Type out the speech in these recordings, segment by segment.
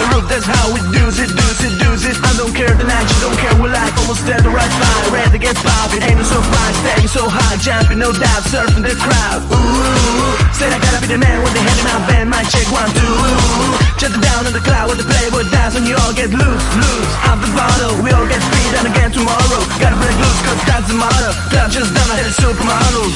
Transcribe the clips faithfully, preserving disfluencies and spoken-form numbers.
roof, that's how we do it, do it, do it. I don't care the night, you don't care, we're like almost dead, the right fire. Red against pop, it ain't no surprise, staying so high, jumping no doubt, surfing the crowd. Ooh, said I gotta be the man with the hand in my band, mic check one, two. Shut it down on the cloud with the playboy dance and you all get loose, loose. Out the bottle, we all get beat and again tomorrow. Gotta break loose, cause that's the motto. Not just done, I hit a supermodel.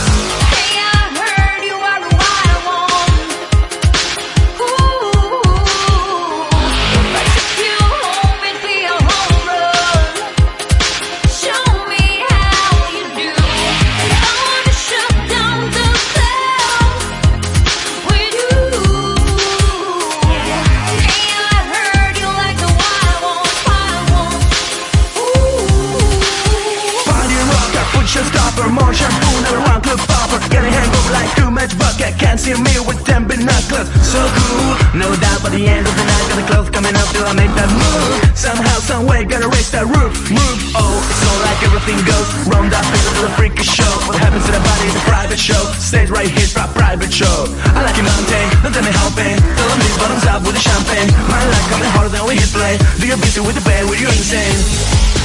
Stopper, more shampoo, never one club popper. Getting hangover like too much bucket. Can't see me with ten binoculars. So cool, no doubt by the end of the night. Got the clothes coming up till I make that move. Somehow, someway, gotta raise that roof. Move, oh, it's all like everything goes. Round up into the freaky show. What happens to the body is a private show. Stays right here for a private show. I like it mountain, don't tell me how pain. Tell them these bottoms up with the champagne. My life coming harder than we hit play. Do you busy with the band, were you insane?